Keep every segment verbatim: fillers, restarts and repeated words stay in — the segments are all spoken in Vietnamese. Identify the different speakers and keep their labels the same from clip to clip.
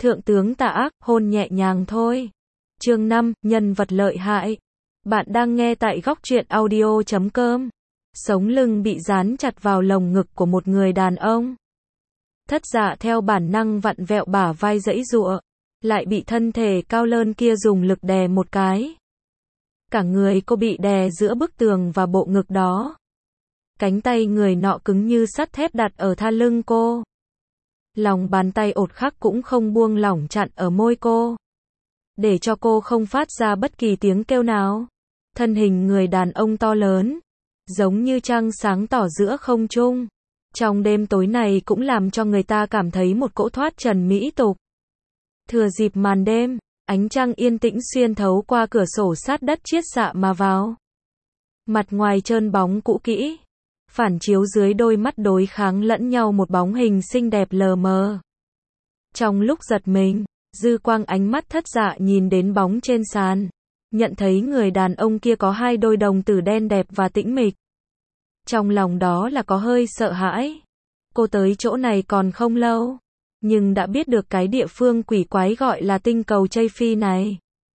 Speaker 1: Thượng tướng tà ác, hôn nhẹ nhàng thôi. Chương năm, nhân vật lợi hại. Bạn đang nghe tại góc truyện audio chấm com. Sống lưng bị dán chặt vào lồng ngực của một người đàn ông. Thất Dạ theo bản năng vặn vẹo bả vai giãy giụa, lại bị thân thể cao lớn kia dùng lực đè một cái. Cả người cô bị đè giữa bức tường và bộ ngực đó. Cánh tay người nọ cứng như sắt thép đặt ở tha lưng cô. Lòng bàn tay ột khắc cũng không buông lỏng chặn ở môi cô, để cho cô không phát ra bất kỳ tiếng kêu nào. Thân hình người đàn ông to lớn, giống như trăng sáng tỏ giữa không trung. Trong đêm tối này cũng làm cho người ta cảm thấy một cỗ thoát trần mỹ tục. Thừa dịp màn đêm, ánh trăng yên tĩnh xuyên thấu qua cửa sổ sát đất chiết xạ mà vào. Mặt ngoài trơn bóng cũ kỹ, phản chiếu dưới đôi mắt đối kháng lẫn nhau một bóng hình xinh đẹp lờ mờ. Trong lúc giật mình, dư quang ánh mắt Thất Dạ nhìn đến bóng trên sàn, nhận thấy người đàn ông kia có hai đôi đồng tử đen đẹp và tĩnh mịch. Trong lòng đó là có hơi sợ hãi. Cô tới chỗ này còn không lâu, nhưng đã biết được cái địa phương quỷ quái gọi là tinh cầu Chây Phi này.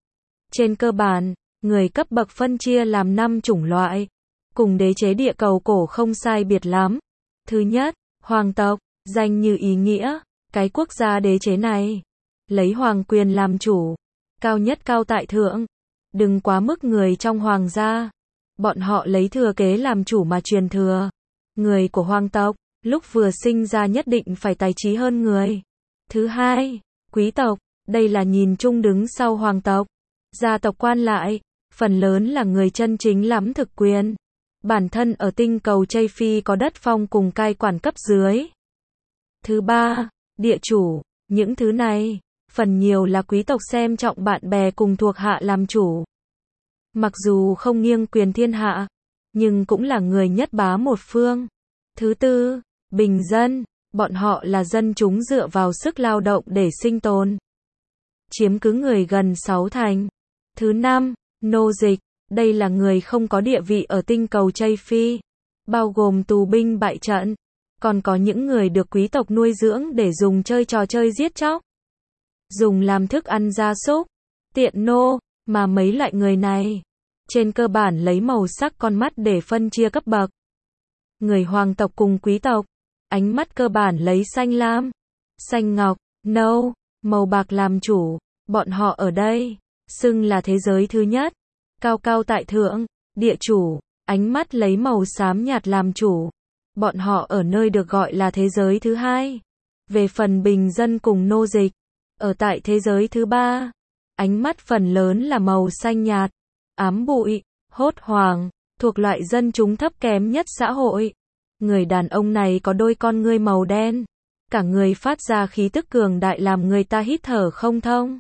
Speaker 1: Trên cơ bản, người cấp bậc phân chia làm năm chủng loại, cùng đế chế địa cầu cổ không sai biệt lắm. Thứ nhất, hoàng tộc, danh như ý nghĩa, cái quốc gia đế chế này lấy hoàng quyền làm chủ, cao nhất cao tại thượng, đừng quá mức người trong hoàng gia. Bọn họ lấy thừa kế làm chủ mà truyền thừa. Người của hoàng tộc, lúc vừa sinh ra nhất định phải tài trí hơn người. Thứ hai, quý tộc, đây là nhìn chung đứng sau hoàng tộc. Gia tộc quan lại, phần lớn là người chân chính lắm thực quyền. Bản thân ở tinh cầu Chây Phi có đất phong cùng cai quản cấp dưới. Thứ ba, địa chủ, những thứ này, phần nhiều là quý tộc xem trọng bạn bè cùng thuộc hạ làm chủ. Mặc dù không nghiêng quyền thiên hạ, nhưng cũng là người nhất bá một phương. Thứ tư, bình dân, bọn họ là dân chúng dựa vào sức lao động để sinh tồn, chiếm cứ người gần sáu thành. Thứ năm, nô dịch, đây là người không có địa vị ở tinh cầu Chây Phi, bao gồm tù binh bại trận, còn có những người được quý tộc nuôi dưỡng để dùng chơi trò chơi giết chóc, dùng làm thức ăn gia súc, tiện nô, mà mấy loại người này, trên cơ bản lấy màu sắc con mắt để phân chia cấp bậc. Người hoàng tộc cùng quý tộc, ánh mắt cơ bản lấy xanh lam, xanh ngọc, nâu, màu bạc làm chủ. Bọn họ ở đây, xưng là thế giới thứ nhất, cao cao tại thượng. Địa chủ, ánh mắt lấy màu xám nhạt làm chủ. Bọn họ ở nơi được gọi là thế giới thứ hai. Về phần bình dân cùng nô dịch, ở tại thế giới thứ ba, ánh mắt phần lớn là màu xanh nhạt, ám bụi, hốt hoảng, thuộc loại dân chúng thấp kém nhất xã hội. Người đàn ông này có đôi con ngươi màu đen, cả người phát ra khí tức cường đại làm người ta hít thở không thông.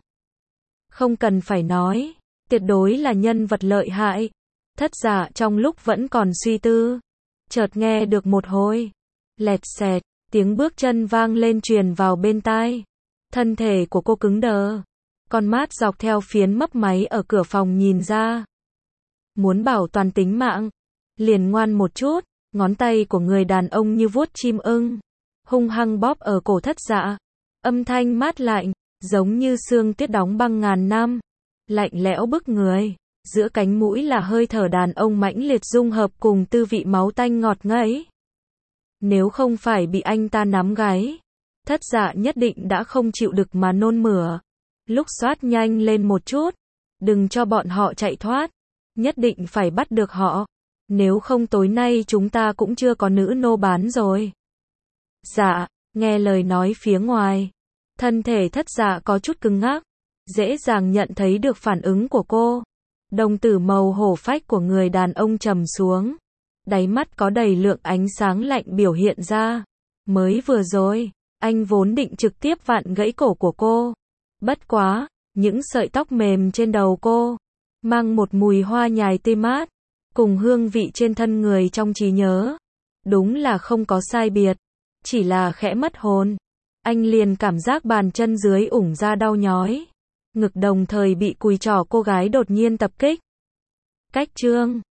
Speaker 1: Không cần phải nói, tuyệt đối là nhân vật lợi hại. Thất Dạ trong lúc vẫn còn suy tư, chợt nghe được một hồi lẹt xẹt, tiếng bước chân vang lên truyền vào bên tai. Thân thể của cô cứng đờ, con mắt dọc theo phiến mấp máy ở cửa phòng nhìn ra. Muốn bảo toàn tính mạng, liền ngoan một chút. Ngón tay của người đàn ông như vuốt chim ưng, hung hăng bóp ở cổ Thất Dạ. Âm thanh mát lạnh, giống như sương tuyết đóng băng ngàn năm, lạnh lẽo bức người. Giữa cánh mũi là hơi thở đàn ông mãnh liệt dung hợp cùng tư vị máu tanh ngọt ngấy. Nếu không phải bị anh ta nắm gáy, Thất Dạ nhất định đã không chịu được mà nôn mửa. Lúc xoát nhanh lên một chút, đừng cho bọn họ chạy thoát, nhất định phải bắt được họ. Nếu không tối nay chúng ta cũng chưa có nữ nô bán rồi. Dạ, nghe lời nói phía ngoài, thân thể Thất Dạ có chút cứng ngắc, dễ dàng nhận thấy được phản ứng của cô. Đồng tử màu hổ phách của người đàn ông trầm xuống, đáy mắt có đầy lượng ánh sáng lạnh biểu hiện ra. Mới vừa rồi, anh vốn định trực tiếp vặn gãy cổ của cô. Bất quá, những sợi tóc mềm trên đầu cô, mang một mùi hoa nhài tê mát, cùng hương vị trên thân người trong trí nhớ. Đúng là không có sai biệt, chỉ là khẽ mất hồn. Anh liền cảm giác bàn chân dưới ủng ra đau nhói. Ngực đồng thời bị cùi trỏ cô gái đột nhiên tập kích. Cách chương